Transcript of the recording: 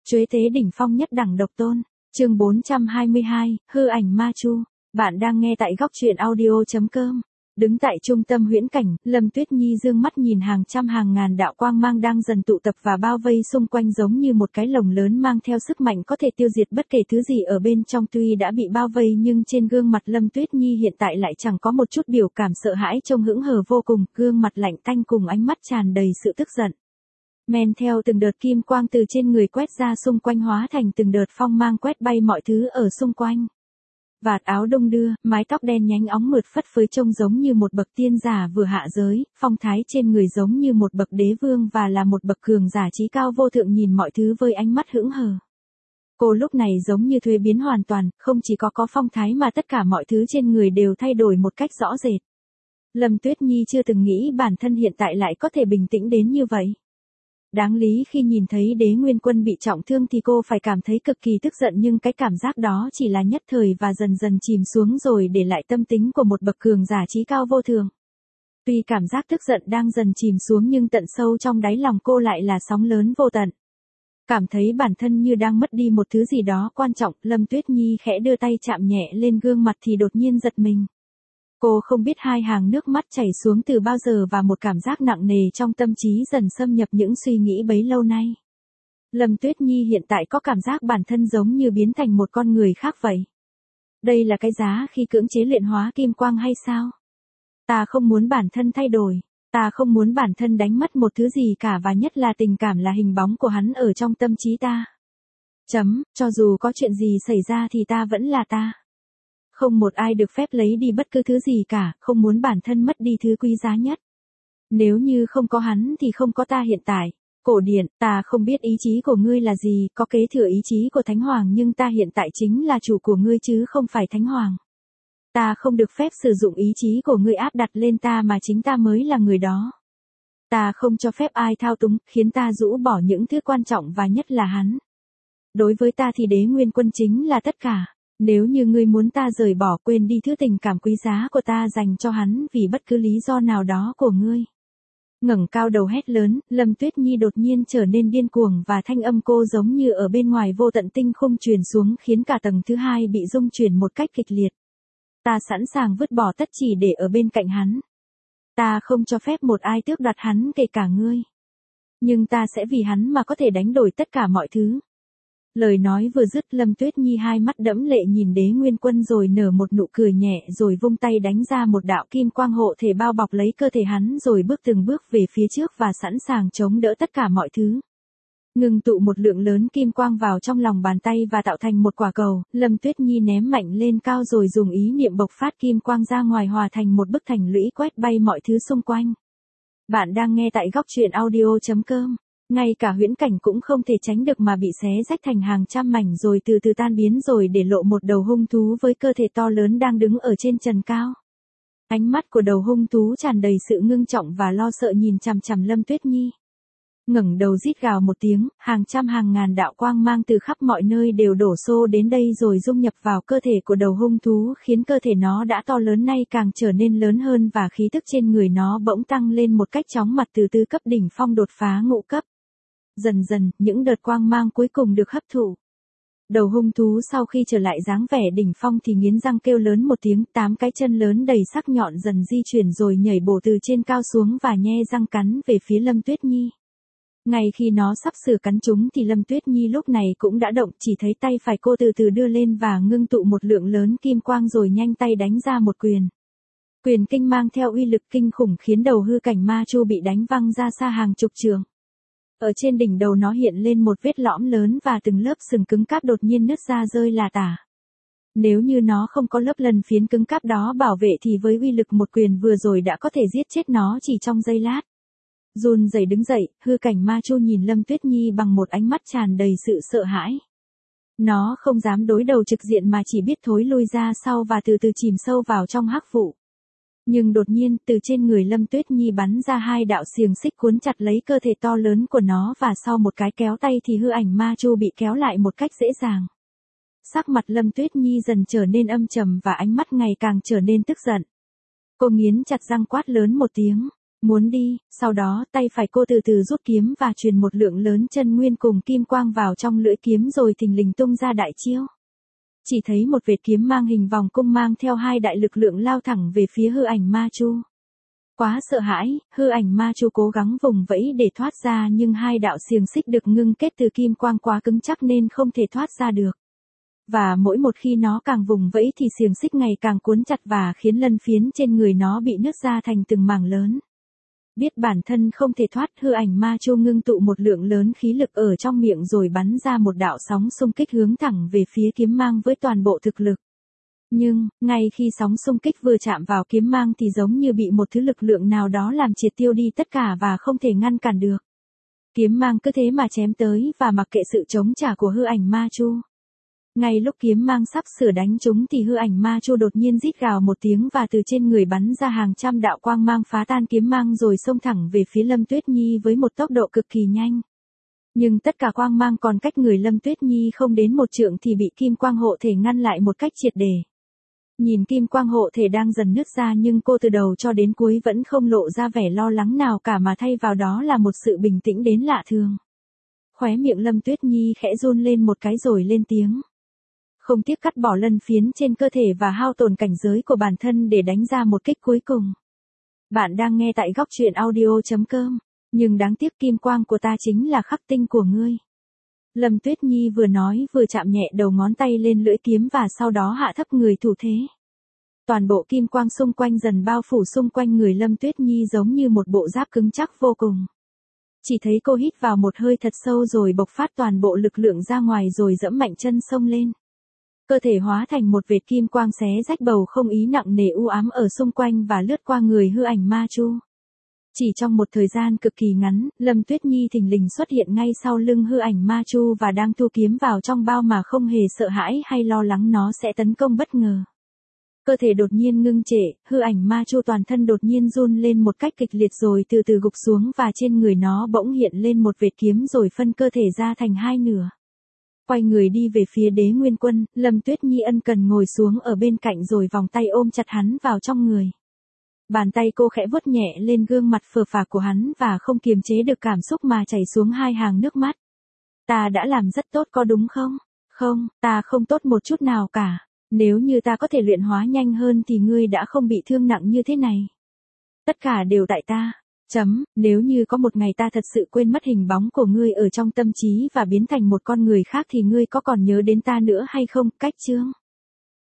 Chuế tế đỉnh phong nhất đẳng độc tôn. Chương 422, hư ảnh ma chu. Bạn đang nghe tại góc truyện audio.com. Đứng tại trung tâm huyễn cảnh, Lâm Tuyết Nhi dương mắt nhìn hàng trăm hàng ngàn đạo quang mang đang dần tụ tập và bao vây xung quanh giống như một cái lồng lớn mang theo sức mạnh có thể tiêu diệt bất kể thứ gì ở bên trong. Tuy đã bị bao vây nhưng trên gương mặt Lâm Tuyết Nhi hiện tại lại chẳng có một chút biểu cảm sợ hãi, trông hững hờ vô cùng, gương mặt lạnh tanh cùng ánh mắt tràn đầy sự tức giận. Men theo từng đợt kim quang từ trên người quét ra xung quanh hóa thành từng đợt phong mang quét bay mọi thứ ở xung quanh. Vạt áo đung đưa, mái tóc đen nhánh óng mượt phất phới trông giống như một bậc tiên giả vừa hạ giới, phong thái trên người giống như một bậc đế vương và là một bậc cường giả trí cao vô thượng, nhìn mọi thứ với ánh mắt hững hờ. Cô lúc này giống như thuế biến hoàn toàn, không chỉ có phong thái mà tất cả mọi thứ trên người đều thay đổi một cách rõ rệt. Lâm Tuyết Nhi chưa từng nghĩ bản thân hiện tại lại có thể bình tĩnh đến như vậy. Đáng lý khi nhìn thấy Đế Nguyên Quân bị trọng thương thì cô phải cảm thấy cực kỳ tức giận, nhưng cái cảm giác đó chỉ là nhất thời và dần dần chìm xuống rồi để lại tâm tính của một bậc cường giả trí cao vô thượng. Tuy cảm giác tức giận đang dần chìm xuống nhưng tận sâu trong đáy lòng cô lại là sóng lớn vô tận. Cảm thấy bản thân như đang mất đi một thứ gì đó quan trọng, Lâm Tuyết Nhi khẽ đưa tay chạm nhẹ lên gương mặt thì đột nhiên giật mình. Cô không biết hai hàng nước mắt chảy xuống từ bao giờ và một cảm giác nặng nề trong tâm trí dần xâm nhập những suy nghĩ bấy lâu nay. Lâm Tuyết Nhi hiện tại có cảm giác bản thân giống như biến thành một con người khác vậy. Đây là cái giá khi cưỡng chế luyện hóa kim quang hay sao? Ta không muốn bản thân thay đổi. Ta không muốn bản thân đánh mất một thứ gì cả, và nhất là tình cảm là hình bóng của hắn ở trong tâm trí ta. Cho dù có chuyện gì xảy ra thì ta vẫn là ta. Không một ai được phép lấy đi bất cứ thứ gì cả, không muốn bản thân mất đi thứ quý giá nhất. Nếu như không có hắn thì không có ta hiện tại. Cổ Điện, ta không biết ý chí của ngươi là gì, có kế thừa ý chí của Thánh Hoàng, nhưng ta hiện tại chính là chủ của ngươi chứ không phải Thánh Hoàng. Ta không được phép sử dụng ý chí của ngươi áp đặt lên ta mà chính ta mới là người đó. Ta không cho phép ai thao túng, khiến ta rũ bỏ những thứ quan trọng và nhất là hắn. Đối với ta thì Đế Nguyên Quân chính là tất cả. Nếu như ngươi muốn ta rời bỏ, quên đi thứ tình cảm quý giá của ta dành cho hắn vì bất cứ lý do nào đó của ngươi. Ngẩng cao đầu hét lớn, Lâm Tuyết Nhi đột nhiên trở nên điên cuồng và thanh âm cô giống như ở bên ngoài vô tận tinh không truyền xuống, khiến cả tầng thứ hai bị rung chuyển một cách kịch liệt. Ta sẵn sàng vứt bỏ tất chỉ để ở bên cạnh hắn. Ta không cho phép một ai tước đoạt hắn, kể cả ngươi. Nhưng ta sẽ vì hắn mà có thể đánh đổi tất cả mọi thứ. Lời nói vừa dứt, Lâm Tuyết Nhi hai mắt đẫm lệ nhìn Đế Nguyên Quân rồi nở một nụ cười nhẹ, rồi vung tay đánh ra một đạo kim quang hộ thể bao bọc lấy cơ thể hắn, rồi bước từng bước về phía trước và sẵn sàng chống đỡ tất cả mọi thứ. Ngưng tụ một lượng lớn kim quang vào trong lòng bàn tay và tạo thành một quả cầu, Lâm Tuyết Nhi ném mạnh lên cao rồi dùng ý niệm bộc phát kim quang ra ngoài hòa thành một bức thành lũy quét bay mọi thứ xung quanh. Bạn đang nghe tại góc truyện audio.com. Ngay cả huyễn cảnh cũng không thể tránh được mà bị xé rách thành hàng trăm mảnh rồi từ từ tan biến, rồi để lộ một đầu hung thú với cơ thể to lớn đang đứng ở trên trần cao. Ánh mắt của đầu hung thú tràn đầy sự ngưng trọng và lo sợ nhìn chằm chằm Lâm Tuyết Nhi. Ngẩng đầu rít gào một tiếng, hàng trăm hàng ngàn đạo quang mang từ khắp mọi nơi đều đổ xô đến đây rồi dung nhập vào cơ thể của đầu hung thú, khiến cơ thể nó đã to lớn nay càng trở nên lớn hơn và khí tức trên người nó bỗng tăng lên một cách chóng mặt, từ tứ cấp đỉnh phong đột phá ngũ cấp. Dần dần, những đợt quang mang cuối cùng được hấp thụ. Đầu hung thú sau khi trở lại dáng vẻ đỉnh phong thì nghiến răng kêu lớn một tiếng, 8 cái chân lớn đầy sắc nhọn dần di chuyển rồi nhảy bổ từ trên cao xuống và nhe răng cắn về phía Lâm Tuyết Nhi. Ngay khi nó sắp sửa cắn chúng thì Lâm Tuyết Nhi lúc này cũng đã động, chỉ thấy tay phải cô từ từ đưa lên và ngưng tụ một lượng lớn kim quang rồi nhanh tay đánh ra một quyền. Quyền kinh mang theo uy lực kinh khủng khiến đầu hư cảnh ma chu bị đánh văng ra xa hàng chục trượng. Ở trên đỉnh đầu nó hiện lên một vết lõm lớn và từng lớp sừng cứng cáp đột nhiên nứt ra rơi lả tả. Nếu như nó không có lớp lân phiến cứng cáp đó bảo vệ thì với uy lực một quyền vừa rồi đã có thể giết chết nó chỉ trong giây lát. Run rẩy đứng dậy, hư cảnh ma chu nhìn Lâm Tuyết Nhi bằng một ánh mắt tràn đầy sự sợ hãi. Nó không dám đối đầu trực diện mà chỉ biết thối lui ra sau và từ từ chìm sâu vào trong hắc vụ. Nhưng đột nhiên, từ trên người Lâm Tuyết Nhi bắn ra hai đạo xiềng xích cuốn chặt lấy cơ thể to lớn của nó, và sau một cái kéo tay thì hư ảnh ma chu bị kéo lại một cách dễ dàng. Sắc mặt Lâm Tuyết Nhi dần trở nên âm trầm và ánh mắt ngày càng trở nên tức giận. Cô nghiến chặt răng quát lớn một tiếng. Muốn đi, sau đó tay phải cô từ từ rút kiếm và truyền một lượng lớn chân nguyên cùng kim quang vào trong lưỡi kiếm rồi thình lình tung ra đại chiêu. Chỉ thấy một vệt kiếm mang hình vòng cung mang theo hai đại lực lượng lao thẳng về phía hư ảnh ma chu. Quá sợ hãi, hư ảnh ma chu cố gắng vùng vẫy để thoát ra nhưng hai đạo xiềng xích được ngưng kết từ kim quang quá cứng chắc nên không thể thoát ra được. Và mỗi một khi nó càng vùng vẫy thì xiềng xích ngày càng cuốn chặt và khiến lân phiến trên người nó bị nứt ra thành từng mảng lớn. Biết bản thân không thể thoát, hư ảnh ma chu ngưng tụ một lượng lớn khí lực ở trong miệng rồi bắn ra một đạo sóng xung kích hướng thẳng về phía kiếm mang với toàn bộ thực lực. Nhưng, ngay khi sóng xung kích vừa chạm vào kiếm mang thì giống như bị một thứ lực lượng nào đó làm triệt tiêu đi tất cả và không thể ngăn cản được. Kiếm mang cứ thế mà chém tới và mặc kệ sự chống trả của hư ảnh ma chu. Ngay lúc kiếm mang sắp sửa đánh chúng thì hư ảnh ma chu đột nhiên rít gào một tiếng và từ trên người bắn ra hàng trăm đạo quang mang phá tan kiếm mang rồi xông thẳng về phía Lâm Tuyết Nhi với một tốc độ cực kỳ nhanh. Nhưng tất cả quang mang còn cách người Lâm Tuyết Nhi không đến một trượng thì bị kim quang hộ thể ngăn lại một cách triệt để. Nhìn kim quang hộ thể đang dần nứt ra nhưng cô từ đầu cho đến cuối vẫn không lộ ra vẻ lo lắng nào cả mà thay vào đó là một sự bình tĩnh đến lạ thường. Khóe miệng Lâm Tuyết Nhi khẽ run lên một cái rồi lên tiếng. Không tiếc cắt bỏ lân phiến trên cơ thể và hao tổn cảnh giới của bản thân để đánh ra một kích cuối cùng. Bạn đang nghe tại góc truyện audio.com, nhưng đáng tiếc kim quang của ta chính là khắc tinh của ngươi. Lâm Tuyết Nhi vừa nói vừa chạm nhẹ đầu ngón tay lên lưỡi kiếm và sau đó hạ thấp người thủ thế. Toàn bộ kim quang xung quanh dần bao phủ xung quanh người Lâm Tuyết Nhi giống như một bộ giáp cứng chắc vô cùng. Chỉ thấy cô hít vào một hơi thật sâu rồi bộc phát toàn bộ lực lượng ra ngoài rồi giẫm mạnh chân xông lên. Cơ thể hóa thành một vệt kim quang xé rách bầu không ý nặng nề u ám ở xung quanh và lướt qua người hư ảnh ma chu. Chỉ trong một thời gian cực kỳ ngắn, Lâm Tuyết Nhi thình lình xuất hiện ngay sau lưng hư ảnh ma chu và đang thu kiếm vào trong bao mà không hề sợ hãi hay lo lắng nó sẽ tấn công bất ngờ. Cơ thể đột nhiên ngưng trệ, hư ảnh ma chu toàn thân đột nhiên run lên một cách kịch liệt rồi từ từ gục xuống và trên người nó bỗng hiện lên một vệt kiếm rồi phân cơ thể ra thành hai nửa. Quay người đi về phía Đế Nguyên Quân, Lâm Tuyết Nhi ân cần ngồi xuống ở bên cạnh rồi vòng tay ôm chặt hắn vào trong người. Bàn tay cô khẽ vuốt nhẹ lên gương mặt phờ phạc của hắn và không kiềm chế được cảm xúc mà chảy xuống hai hàng nước mắt. Ta đã làm rất tốt có đúng không? Không, ta không tốt một chút nào cả. Nếu như ta có thể luyện hóa nhanh hơn thì ngươi đã không bị thương nặng như thế này. Tất cả đều tại ta. Nếu như có một ngày ta thật sự quên mất hình bóng của ngươi ở trong tâm trí và biến thành một con người khác thì ngươi có còn nhớ đến ta nữa hay không? Cách chương